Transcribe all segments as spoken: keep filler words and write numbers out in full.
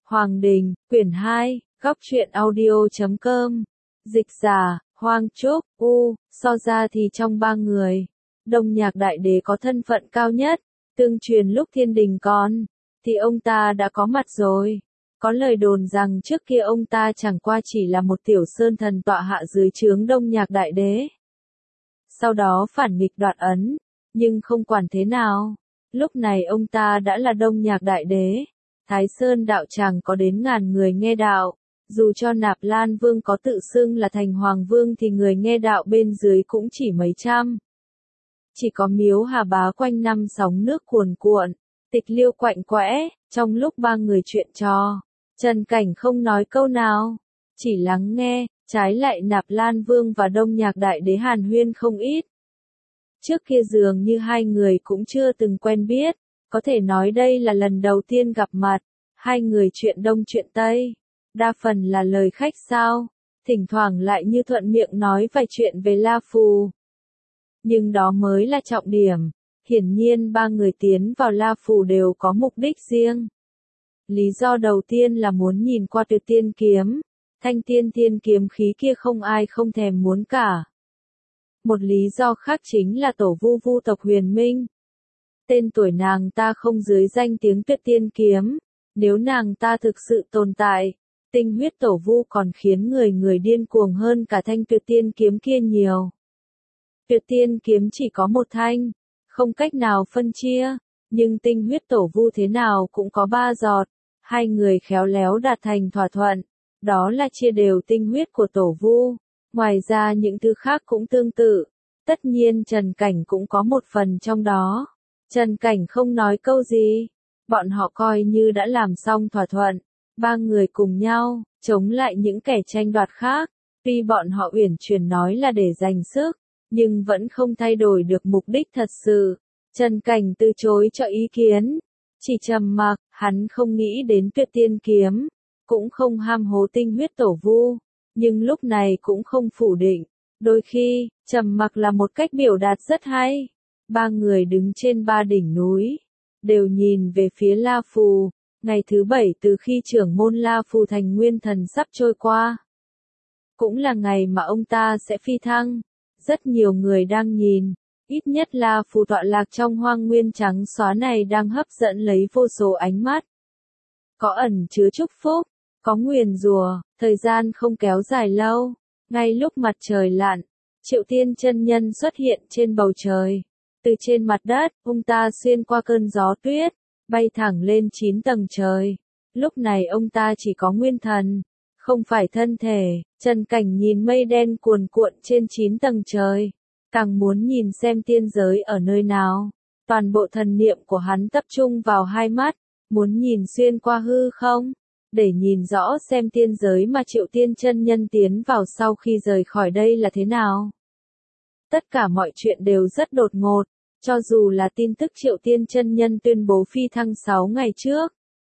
Hoàng Đình, quyển hai, góc truyện audio chấm com. Dịch giả, Hoang Trúc, U, so ra thì trong ba người, Đông Nhạc Đại Đế có thân phận cao nhất, tương truyền lúc thiên đình còn, thì ông ta đã có mặt rồi. Có lời đồn rằng trước kia ông ta chẳng qua chỉ là một tiểu sơn thần tọa hạ dưới trướng Đông Nhạc Đại Đế. Sau đó phản nghịch đoạt ấn, nhưng không quản thế nào, lúc này ông ta đã là Đông Nhạc Đại Đế. Thái Sơn đạo tràng có đến ngàn người nghe đạo, dù cho Nạp Lan Vương có tự xưng là thành Hoàng Vương thì người nghe đạo bên dưới cũng chỉ mấy trăm. Chỉ có Miếu Hà Bá quanh năm sóng nước cuồn cuộn, Tịch Liêu quạnh quẽ, trong lúc ba người chuyện trò, Trần Cảnh không nói câu nào, chỉ lắng nghe, trái lại Nạp Lan Vương và Đông Nhạc Đại Đế hàn huyên không ít. Trước kia dường như hai người cũng chưa từng quen biết, có thể nói đây là lần đầu tiên gặp mặt, hai người chuyện đông chuyện tây, đa phần là lời khách sáo, thỉnh thoảng lại như thuận miệng nói vài chuyện về La Phù. Nhưng đó mới là trọng điểm, hiển nhiên ba người tiến vào La Phù đều có mục đích riêng. Lý do đầu tiên là muốn nhìn qua Tuyệt Tiên Kiếm, thanh tiên tiên kiếm khí kia không ai không thèm muốn cả. Một lý do khác chính là tổ vu vu tộc Huyền Minh. Tên tuổi nàng ta không dưới danh tiếng Tuyệt Tiên Kiếm, nếu nàng ta thực sự tồn tại, tinh huyết tổ vu còn khiến người người điên cuồng hơn cả thanh Tuyệt Tiên Kiếm kia nhiều. Tuyệt Tiên Kiếm chỉ có một thanh, không cách nào phân chia, nhưng tinh huyết tổ vu thế nào cũng có ba giọt, hai người khéo léo đạt thành thỏa thuận, đó là chia đều tinh huyết của tổ vu, ngoài ra những thứ khác cũng tương tự, tất nhiên Trần Cảnh cũng có một phần trong đó. Trần Cảnh không nói câu gì, bọn họ coi như đã làm xong thỏa thuận, ba người cùng nhau, chống lại những kẻ tranh đoạt khác, tuy bọn họ uyển chuyển nói là để giành sức, nhưng vẫn không thay đổi được mục đích thật sự. Trần Cảnh từ chối cho ý kiến, chỉ trầm mặc, hắn không nghĩ đến Tuyệt Tiên Kiếm, cũng không ham hố tinh huyết tổ vu, nhưng lúc này cũng không phủ định, đôi khi, trầm mặc là một cách biểu đạt rất hay. Ba người đứng trên ba đỉnh núi, đều nhìn về phía La Phù, ngày thứ bảy từ khi trưởng môn La Phù thành nguyên thần sắp trôi qua. Cũng là ngày mà ông ta sẽ phi thăng, rất nhiều người đang nhìn, ít nhất La Phù tọa lạc trong hoang nguyên trắng xóa này đang hấp dẫn lấy vô số ánh mắt. Có ẩn chứa chúc phúc, có nguyền rủa, thời gian không kéo dài lâu, ngay lúc mặt trời lặn, Triệu Tiên chân nhân xuất hiện trên bầu trời. Từ trên mặt đất, ông ta xuyên qua cơn gió tuyết, bay thẳng lên chín tầng trời. Lúc này ông ta chỉ có nguyên thần, không phải thân thể. Trần Cảnh nhìn mây đen cuồn cuộn trên chín tầng trời, càng muốn nhìn xem tiên giới ở nơi nào. Toàn bộ thần niệm của hắn tập trung vào hai mắt, muốn nhìn xuyên qua hư không, để nhìn rõ xem tiên giới mà Triệu Tiên chân nhân tiến vào sau khi rời khỏi đây là thế nào. Tất cả mọi chuyện đều rất đột ngột. Cho dù là tin tức Triệu Tiên chân nhân tuyên bố phi thăng sáu ngày trước,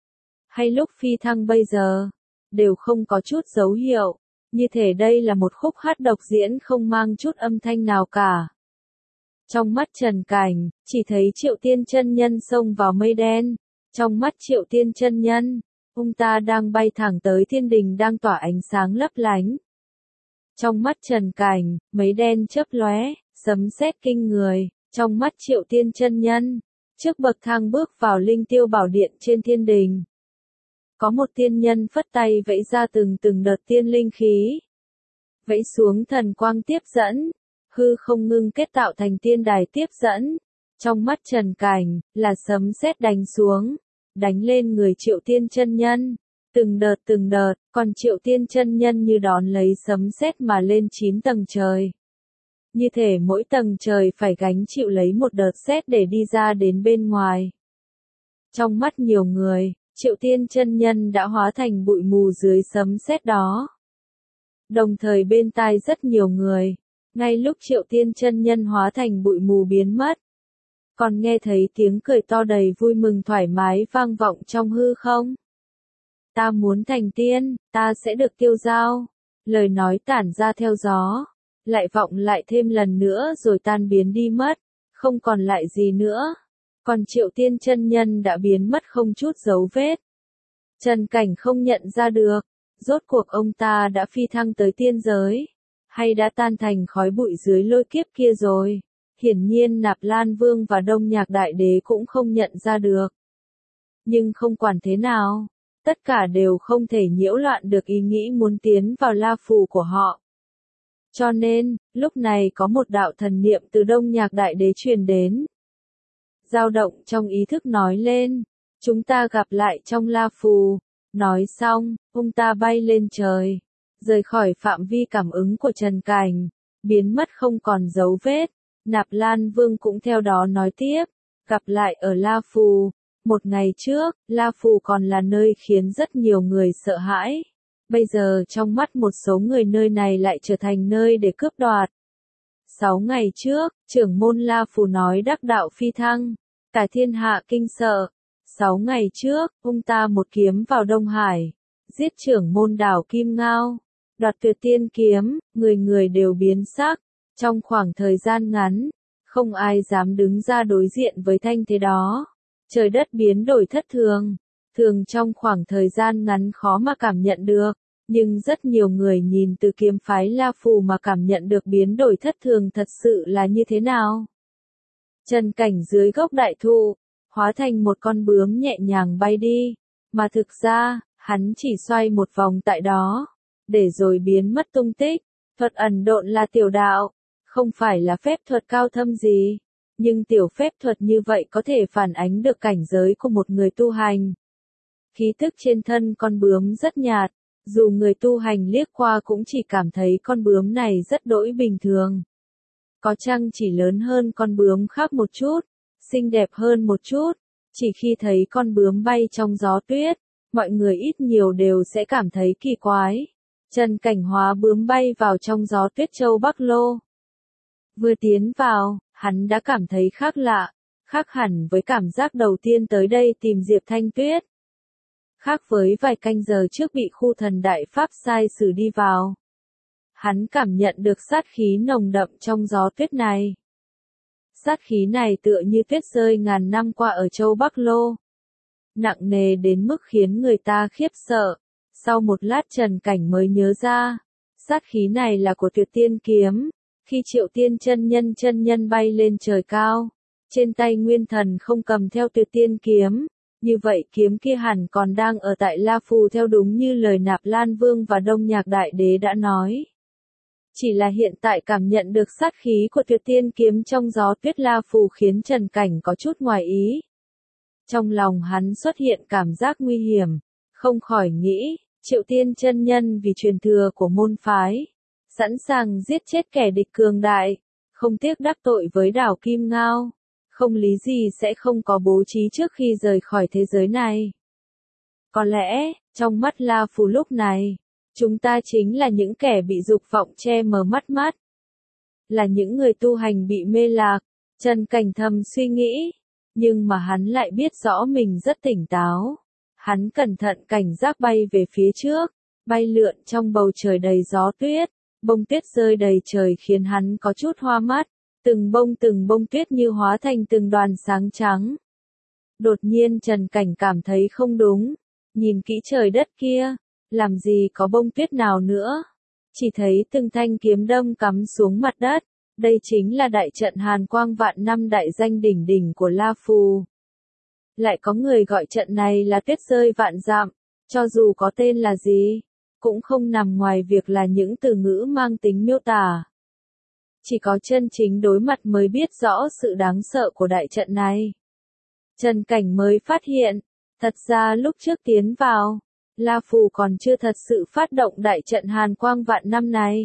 hay lúc phi thăng bây giờ, đều không có chút dấu hiệu, như thể đây là một khúc hát độc diễn không mang chút âm thanh nào cả. Trong mắt Trần Cảnh, chỉ thấy Triệu Tiên chân nhân xông vào mây đen, trong mắt Triệu Tiên chân nhân, ông ta đang bay thẳng tới thiên đình đang tỏa ánh sáng lấp lánh. Trong mắt Trần Cảnh, mấy đen chớp lóe, sấm sét kinh người. Trong mắt Triệu Tiên chân nhân, trước bậc thang bước vào linh tiêu bảo điện trên thiên đình, có một tiên nhân phất tay vẫy ra từng từng đợt tiên linh khí, vẫy xuống thần quang tiếp dẫn, hư không ngưng kết tạo thành tiên đài tiếp dẫn. Trong mắt Trần Cảnh, là sấm sét đánh xuống, đánh lên người Triệu Tiên chân nhân, từng đợt từng đợt, còn Triệu Tiên chân nhân như đón lấy sấm sét mà lên chín tầng trời. Như thể mỗi tầng trời phải gánh chịu lấy một đợt sét để đi ra đến bên ngoài. Trong mắt nhiều người, Triệu Tiên chân nhân đã hóa thành bụi mù dưới sấm sét đó. Đồng thời bên tai rất nhiều người, ngay lúc Triệu Tiên chân nhân hóa thành bụi mù biến mất, còn nghe thấy tiếng cười to đầy vui mừng thoải mái vang vọng trong hư không. Ta muốn thành tiên, ta sẽ được tiêu dao. Lời nói tản ra theo gió, lại vọng lại thêm lần nữa rồi tan biến đi mất, không còn lại gì nữa. Còn Triệu Tiên chân nhân đã biến mất không chút dấu vết. Trần Cảnh không nhận ra được, rốt cuộc ông ta đã phi thăng tới tiên giới, hay đã tan thành khói bụi dưới lôi kiếp kia rồi. Hiển nhiên Nạp Lan Vương và Đông Nhạc Đại Đế cũng không nhận ra được. Nhưng không quản thế nào, tất cả đều không thể nhiễu loạn được ý nghĩ muốn tiến vào La Phù của họ. Cho nên, lúc này có một đạo thần niệm từ Đông Nhạc Đại Đế truyền đến. Dao động trong ý thức nói lên, chúng ta gặp lại trong La Phù. Nói xong, ông ta bay lên trời, rời khỏi phạm vi cảm ứng của Trần Cảnh, biến mất không còn dấu vết. Nạp Lan Vương cũng theo đó nói tiếp, gặp lại ở La Phù. Một ngày trước, La Phù còn là nơi khiến rất nhiều người sợ hãi. Bây giờ trong mắt một số người nơi này lại trở thành nơi để cướp đoạt. Sáu ngày trước, trưởng môn La Phù nói đắc đạo phi thăng, cả thiên hạ kinh sợ. Sáu ngày trước, ông ta một kiếm vào Đông Hải, giết trưởng môn đảo Kim Ngao, đoạt Tuyệt Tiên kiếm, người người đều biến sắc. Trong khoảng thời gian ngắn, không ai dám đứng ra đối diện với thanh thế đó. Trời đất biến đổi thất thường, thường trong khoảng thời gian ngắn khó mà cảm nhận được, nhưng rất nhiều người nhìn từ kiếm phái La Phù mà cảm nhận được biến đổi thất thường thật sự là như thế nào. Trần Cảnh dưới gốc đại thụ, hóa thành một con bướm nhẹ nhàng bay đi, mà thực ra, hắn chỉ xoay một vòng tại đó, để rồi biến mất tung tích. Thuật ẩn độn là tiểu đạo, không phải là phép thuật cao thâm gì, nhưng tiểu phép thuật như vậy có thể phản ánh được cảnh giới của một người tu hành. Khí tức trên thân con bướm rất nhạt, dù người tu hành liếc qua cũng chỉ cảm thấy con bướm này rất đỗi bình thường. Có chăng chỉ lớn hơn con bướm khác một chút, xinh đẹp hơn một chút, chỉ khi thấy con bướm bay trong gió tuyết, mọi người ít nhiều đều sẽ cảm thấy kỳ quái. Trần Cảnh hóa bướm bay vào trong gió tuyết châu Bắc Lô. Vừa tiến vào, hắn đã cảm thấy khác lạ, khác hẳn với cảm giác đầu tiên tới đây tìm Diệp Thanh Tuyết. Khác với vài canh giờ trước bị khu thần đại pháp sai xử đi vào. Hắn cảm nhận được sát khí nồng đậm trong gió tuyết này. Sát khí này tựa như tuyết rơi ngàn năm qua ở châu Bắc Lô. Nặng nề đến mức khiến người ta khiếp sợ. Sau một lát Trần Cảnh mới nhớ ra, sát khí này là của Tuyệt Tiên kiếm. Khi Triệu Tiên chân nhân chân nhân bay lên trời cao, trên tay nguyên thần không cầm theo Tuyệt Tiên kiếm, như vậy kiếm kia hẳn còn đang ở tại La Phù theo đúng như lời Nạp Lan Vương và Đông Nhạc Đại Đế đã nói. Chỉ là hiện tại cảm nhận được sát khí của Tuyệt Tiên kiếm trong gió tuyết La Phù khiến Trần Cảnh có chút ngoài ý. Trong lòng hắn xuất hiện cảm giác nguy hiểm, không khỏi nghĩ, Triệu Tiên chân nhân vì truyền thừa của môn phái, sẵn sàng giết chết kẻ địch cường đại, không tiếc đắc tội với đảo Kim Ngao, không lý gì sẽ không có bố trí trước khi rời khỏi thế giới này. Có lẽ, trong mắt La Phù lúc này, chúng ta chính là những kẻ bị dục vọng che mờ mắt mắt. Là những người tu hành bị mê lạc, Trần Cảnh thầm suy nghĩ, nhưng mà hắn lại biết rõ mình rất tỉnh táo. Hắn cẩn thận cảnh giác bay về phía trước, bay lượn trong bầu trời đầy gió tuyết, bông tuyết rơi đầy trời khiến hắn có chút hoa mắt, từng bông từng bông tuyết như hóa thành từng đoàn sáng trắng. Đột nhiên Trần Cảnh cảm thấy không đúng, nhìn kỹ trời đất kia, làm gì có bông tuyết nào nữa, chỉ thấy từng thanh kiếm đâm cắm xuống mặt đất, đây chính là đại trận Hàn Quang vạn năm đại danh đỉnh đỉnh của La Phù. Lại có người gọi trận này là tuyết rơi vạn dặm, cho dù có tên là gì, cũng không nằm ngoài việc là những từ ngữ mang tính miêu tả. Chỉ có chân chính đối mặt mới biết rõ sự đáng sợ của đại trận này. Trần Cảnh mới phát hiện, thật ra lúc trước tiến vào, La Phù còn chưa thật sự phát động đại trận Hàn Quang vạn năm này.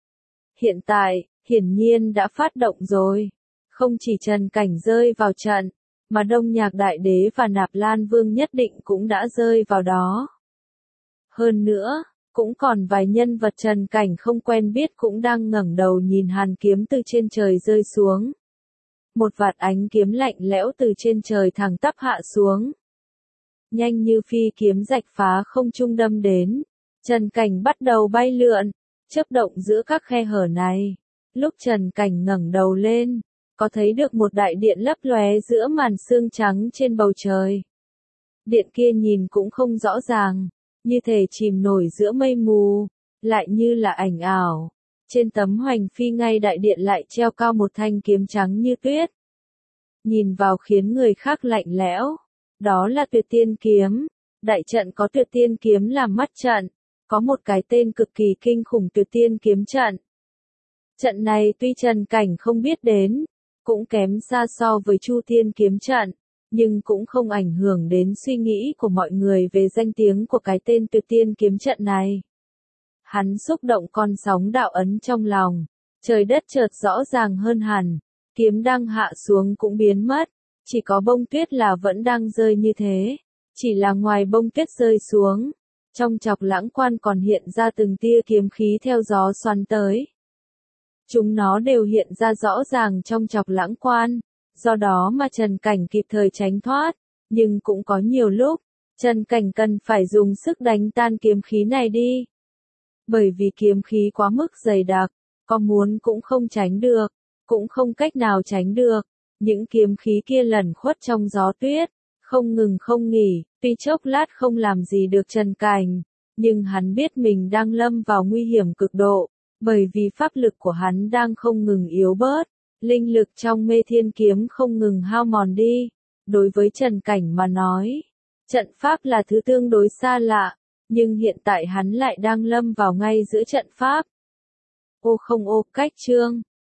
Hiện tại, hiển nhiên đã phát động rồi. Không chỉ Trần Cảnh rơi vào trận, mà Đông Nhạc Đại Đế và Nạp Lan Vương nhất định cũng đã rơi vào đó. Hơn nữa, cũng còn vài nhân vật Trần Cảnh không quen biết cũng đang ngẩng đầu nhìn hàn kiếm từ trên trời rơi xuống. Một vạt ánh kiếm lạnh lẽo từ trên trời thẳng tắp hạ xuống. Nhanh như phi kiếm rạch phá không trung đâm đến. Trần Cảnh bắt đầu bay lượn, chớp động giữa các khe hở này. Lúc Trần Cảnh ngẩng đầu lên, có thấy được một đại điện lấp lóe giữa màn sương trắng trên bầu trời. Điện kia nhìn cũng không rõ ràng, như thể chìm nổi giữa mây mù, lại như là ảnh ảo. Trên tấm hoành phi ngay đại điện lại treo cao một thanh kiếm trắng như tuyết. Nhìn vào khiến người khác lạnh lẽo. Đó là Tuyệt Tiên Kiếm. Đại trận có Tuyệt Tiên Kiếm làm mắt trận. Có một cái tên cực kỳ kinh khủng Tuyệt Tiên Kiếm trận. Trận này tuy Trần Cảnh không biết đến, cũng kém xa so với Chu Tiên Kiếm trận, nhưng cũng không ảnh hưởng đến suy nghĩ của mọi người về danh tiếng của cái tên Tuyệt Tiên Kiếm trận này. Hắn xúc động con sóng đạo ấn trong lòng, trời đất chợt rõ ràng hơn hẳn, kiếm đang hạ xuống cũng biến mất, chỉ có bông tuyết là vẫn đang rơi như thế, chỉ là ngoài bông tuyết rơi xuống, trong chọc lãng quan còn hiện ra từng tia kiếm khí theo gió xoắn tới. Chúng nó đều hiện ra rõ ràng trong chọc lãng quan, do đó mà Trần Cảnh kịp thời tránh thoát, nhưng cũng có nhiều lúc, Trần Cảnh cần phải dùng sức đánh tan kiếm khí này đi. Bởi vì kiếm khí quá mức dày đặc, có muốn cũng không tránh được, cũng không cách nào tránh được. Những kiếm khí kia lẩn khuất trong gió tuyết, không ngừng không nghỉ, tuy chốc lát không làm gì được Trần Cảnh, nhưng hắn biết mình đang lâm vào nguy hiểm cực độ, bởi vì pháp lực của hắn đang không ngừng yếu bớt, linh lực trong Mê Thiên Kiếm không ngừng hao mòn đi. Đối với Trần Cảnh mà nói, trận pháp là thứ tương đối xa lạ, nhưng hiện tại hắn lại đang lâm vào ngay giữa trận pháp. Ô không ô, cách chương.